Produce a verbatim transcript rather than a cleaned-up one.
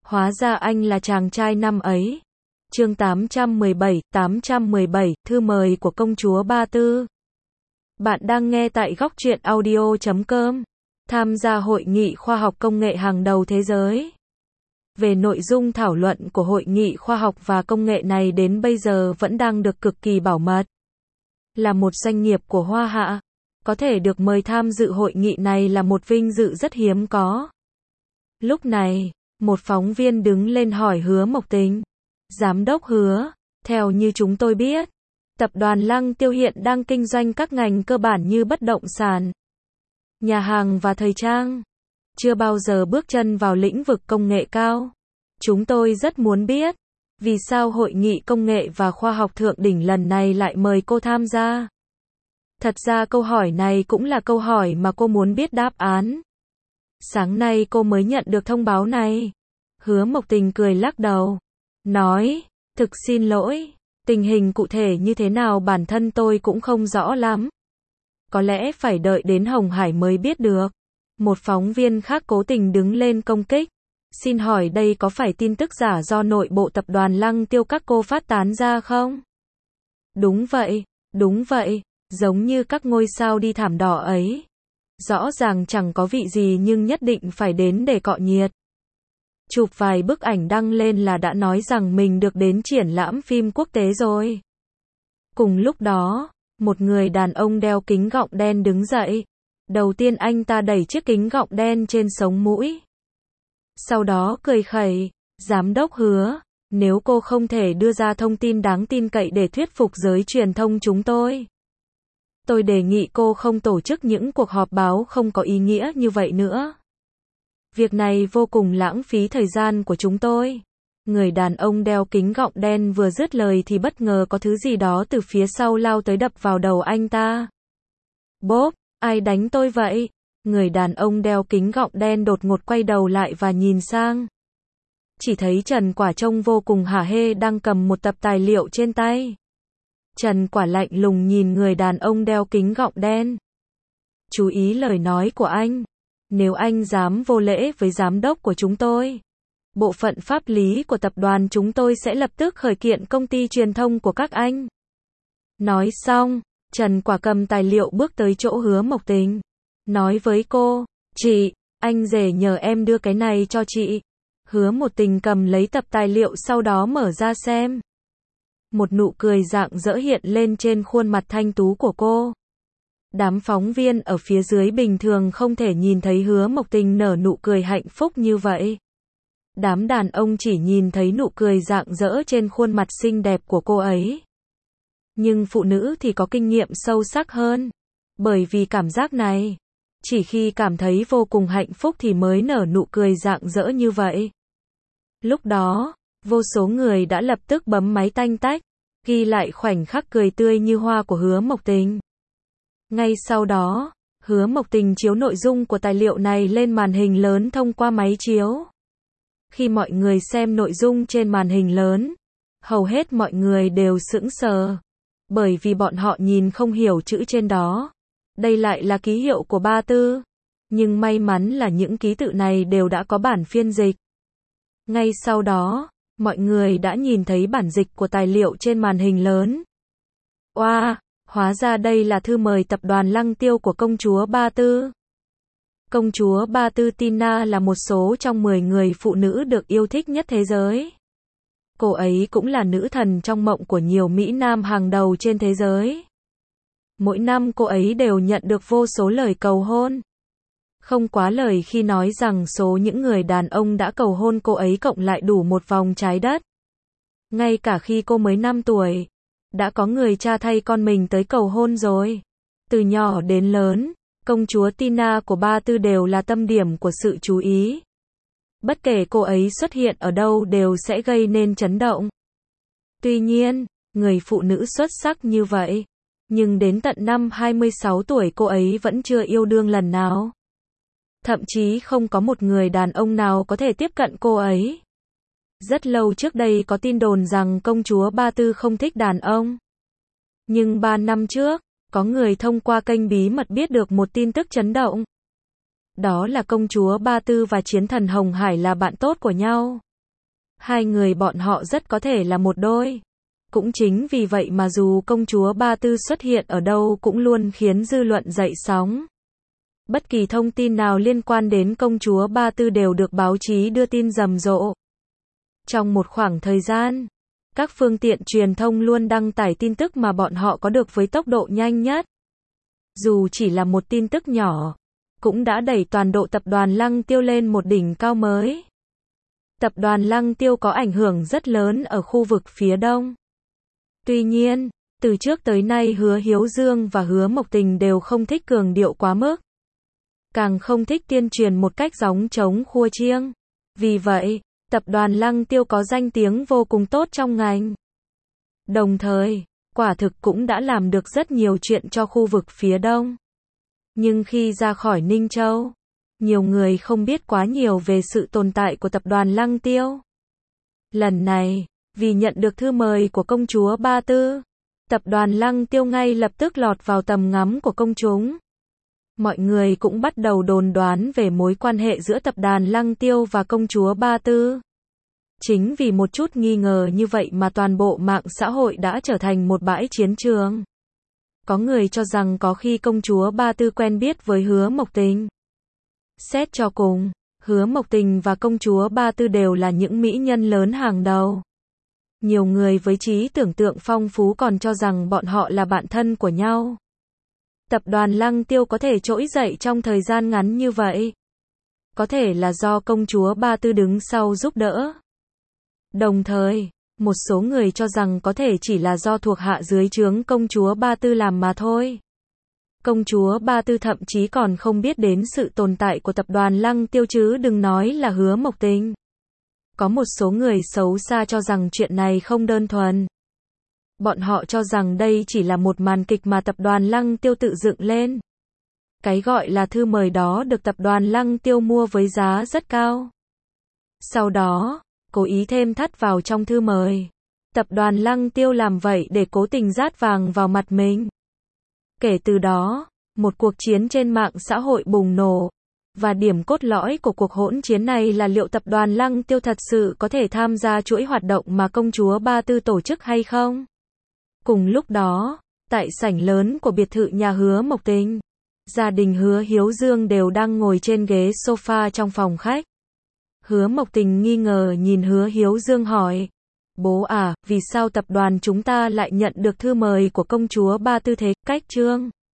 Hóa ra anh là chàng trai năm ấy. Chương tám trăm mười bảy, tám trăm mười bảy, thư mời của công chúa Ba Tư. Bạn đang nghe tại góc truyện audio chấm com. Tham gia hội nghị khoa học công nghệ hàng đầu thế giới. Về nội dung thảo luận của hội nghị khoa học và công nghệ này đến bây giờ vẫn đang được cực kỳ bảo mật. Là một doanh nghiệp của Hoa Hạ, có thể được mời tham dự hội nghị này là một vinh dự rất hiếm có. Lúc này, một phóng viên đứng lên hỏi Hứa Mộc Tình. Giám đốc Hứa, theo như chúng tôi biết, tập đoàn Lăng Tiêu hiện đang kinh doanh các ngành cơ bản như bất động sản, nhà hàng và thời trang. Chưa bao giờ bước chân vào lĩnh vực công nghệ cao. Chúng tôi rất muốn biết, vì sao hội nghị công nghệ và khoa học thượng đỉnh lần này lại mời cô tham gia? Thật ra câu hỏi này cũng là câu hỏi mà cô muốn biết đáp án. Sáng nay cô mới nhận được thông báo này. Hứa Mộc Tình cười lắc đầu, nói, thực xin lỗi, tình hình cụ thể như thế nào bản thân tôi cũng không rõ lắm. Có lẽ phải đợi đến Hồng Hải mới biết được. Một phóng viên khác cố tình đứng lên công kích. Xin hỏi đây có phải tin tức giả do nội bộ tập đoàn Lăng Tiêu các cô phát tán ra không? Đúng vậy, đúng vậy, giống như các ngôi sao đi thảm đỏ ấy. Rõ ràng chẳng có vị gì nhưng nhất định phải đến để cọ nhiệt. Chụp vài bức ảnh đăng lên là đã nói rằng mình được đến triển lãm phim quốc tế rồi. Cùng lúc đó, một người đàn ông đeo kính gọng đen đứng dậy. Đầu tiên anh ta đẩy chiếc kính gọng đen trên sống mũi. Sau đó cười khẩy, giám đốc Hứa, nếu cô không thể đưa ra thông tin đáng tin cậy để thuyết phục giới truyền thông chúng tôi, tôi đề nghị cô không tổ chức những cuộc họp báo không có ý nghĩa như vậy nữa. Việc này vô cùng lãng phí thời gian của chúng tôi. Người đàn ông đeo kính gọng đen vừa dứt lời thì bất ngờ có thứ gì đó từ phía sau lao tới đập vào đầu anh ta. Bốp, ai đánh tôi vậy? Người đàn ông đeo kính gọng đen đột ngột quay đầu lại và nhìn sang. Chỉ thấy Trần Quả trông vô cùng hả hê đang cầm một tập tài liệu trên tay. Trần Quả lạnh lùng nhìn người đàn ông đeo kính gọng đen. Chú ý lời nói của anh. Nếu anh dám vô lễ với giám đốc của chúng tôi, bộ phận pháp lý của tập đoàn chúng tôi sẽ lập tức khởi kiện công ty truyền thông của các anh. Nói xong, Trần Quả cầm tài liệu bước tới chỗ Hứa Mộc Tình. Nói với cô, chị, anh rể nhờ em đưa cái này cho chị. Hứa Mộc Tình cầm lấy tập tài liệu sau đó mở ra xem. Một nụ cười rạng rỡ hiện lên trên khuôn mặt thanh tú của cô. Đám phóng viên ở phía dưới bình thường không thể nhìn thấy Hứa Mộc Tình nở nụ cười hạnh phúc như vậy. Đám đàn ông chỉ nhìn thấy nụ cười rạng rỡ trên khuôn mặt xinh đẹp của cô ấy. Nhưng phụ nữ thì có kinh nghiệm sâu sắc hơn. Bởi vì cảm giác này, chỉ khi cảm thấy vô cùng hạnh phúc thì mới nở nụ cười rạng rỡ như vậy. Lúc đó, vô số người đã lập tức bấm máy tanh tách, ghi lại khoảnh khắc cười tươi như hoa của Hứa Mộc Tình. Ngay sau đó, Hứa Mộc Tình chiếu nội dung của tài liệu này lên màn hình lớn thông qua máy chiếu. Khi mọi người xem nội dung trên màn hình lớn, hầu hết mọi người đều sững sờ. Bởi vì bọn họ nhìn không hiểu chữ trên đó. Đây lại là ký hiệu của Ba Tư. Nhưng may mắn là những ký tự này đều đã có bản phiên dịch. Ngay sau đó, mọi người đã nhìn thấy bản dịch của tài liệu trên màn hình lớn. Oa, wow, hóa ra đây là thư mời tập đoàn Lăng Tiêu của công chúa Ba Tư. Công chúa Ba Tư Tina là một số trong mười người phụ nữ được yêu thích nhất thế giới. Cô ấy cũng là nữ thần trong mộng của nhiều mỹ nam hàng đầu trên thế giới. Mỗi năm cô ấy đều nhận được vô số lời cầu hôn. Không quá lời khi nói rằng số những người đàn ông đã cầu hôn cô ấy cộng lại đủ một vòng trái đất. Ngay cả khi cô mới năm tuổi, đã có người cha thay con mình tới cầu hôn rồi. Từ nhỏ đến lớn, công chúa Tina của Ba Tư đều là tâm điểm của sự chú ý. Bất kể cô ấy xuất hiện ở đâu đều sẽ gây nên chấn động. Tuy nhiên, người phụ nữ xuất sắc như vậy, nhưng đến tận năm hai mươi sáu tuổi cô ấy vẫn chưa yêu đương lần nào. Thậm chí không có một người đàn ông nào có thể tiếp cận cô ấy. Rất lâu trước đây có tin đồn rằng công chúa Ba Tư không thích đàn ông. Nhưng ba năm trước, có người thông qua kênh bí mật biết được một tin tức chấn động. Đó là công chúa Ba Tư và chiến thần Hồng Hải là bạn tốt của nhau. Hai người bọn họ rất có thể là một đôi. Cũng chính vì vậy mà dù công chúa Ba Tư xuất hiện ở đâu cũng luôn khiến dư luận dậy sóng. Bất kỳ thông tin nào liên quan đến công chúa Ba Tư đều được báo chí đưa tin rầm rộ. Trong một khoảng thời gian, các phương tiện truyền thông luôn đăng tải tin tức mà bọn họ có được với tốc độ nhanh nhất. Dù chỉ là một tin tức nhỏ, cũng đã đẩy toàn bộ tập đoàn Lăng Tiêu lên một đỉnh cao mới. Tập đoàn Lăng Tiêu có ảnh hưởng rất lớn ở khu vực phía đông. Tuy nhiên, từ trước tới nay Hứa Hiếu Dương và Hứa Mộc Tình đều không thích cường điệu quá mức. Càng không thích tuyên truyền một cách gióng trống khua chiêng. Vì vậy, tập đoàn Lăng Tiêu có danh tiếng vô cùng tốt trong ngành. Đồng thời, quả thực cũng đã làm được rất nhiều chuyện cho khu vực phía đông. Nhưng khi ra khỏi Ninh Châu, nhiều người không biết quá nhiều về sự tồn tại của tập đoàn Lăng Tiêu. Lần này, vì nhận được thư mời của công chúa Ba Tư, tập đoàn Lăng Tiêu ngay lập tức lọt vào tầm ngắm của công chúng. Mọi người cũng bắt đầu đồn đoán về mối quan hệ giữa tập đoàn Lăng Tiêu và công chúa Ba Tư. Chính vì một chút nghi ngờ như vậy mà toàn bộ mạng xã hội đã trở thành một bãi chiến trường. Có người cho rằng có khi công chúa Ba Tư quen biết với Hứa Mộc Tình. Xét cho cùng, Hứa Mộc Tình và công chúa Ba Tư đều là những mỹ nhân lớn hàng đầu. Nhiều người với trí tưởng tượng phong phú còn cho rằng bọn họ là bạn thân của nhau. Tập đoàn Lăng Tiêu có thể trỗi dậy trong thời gian ngắn như vậy. Có thể là do công chúa Ba Tư đứng sau giúp đỡ. Đồng thời, một số người cho rằng có thể chỉ là do thuộc hạ dưới trướng công chúa Ba Tư làm mà thôi. Công chúa Ba Tư thậm chí còn không biết đến sự tồn tại của tập đoàn Lăng Tiêu chứ đừng nói là Hứa Mộc Tình. Có một số người xấu xa cho rằng chuyện này không đơn thuần. Bọn họ cho rằng đây chỉ là một màn kịch mà tập đoàn Lăng Tiêu tự dựng lên. Cái gọi là thư mời đó được tập đoàn Lăng Tiêu mua với giá rất cao. Sau đó, cố ý thêm thắt vào trong thư mời. Tập đoàn Lăng Tiêu làm vậy để cố tình dát vàng vào mặt mình. Kể từ đó, một cuộc chiến trên mạng xã hội bùng nổ. Và điểm cốt lõi của cuộc hỗn chiến này là liệu tập đoàn Lăng Tiêu thật sự có thể tham gia chuỗi hoạt động mà công chúa Ba Tư tổ chức hay không? Cùng lúc đó, tại sảnh lớn của biệt thự nhà Hứa Mộc Tình, gia đình Hứa Hiếu Dương đều đang ngồi trên ghế sofa trong phòng khách. Hứa Mộc Tình nghi ngờ nhìn Hứa Hiếu Dương hỏi, bố à, vì sao tập đoàn chúng ta lại nhận được thư mời của công chúa Ba Tư thế? Cách Trương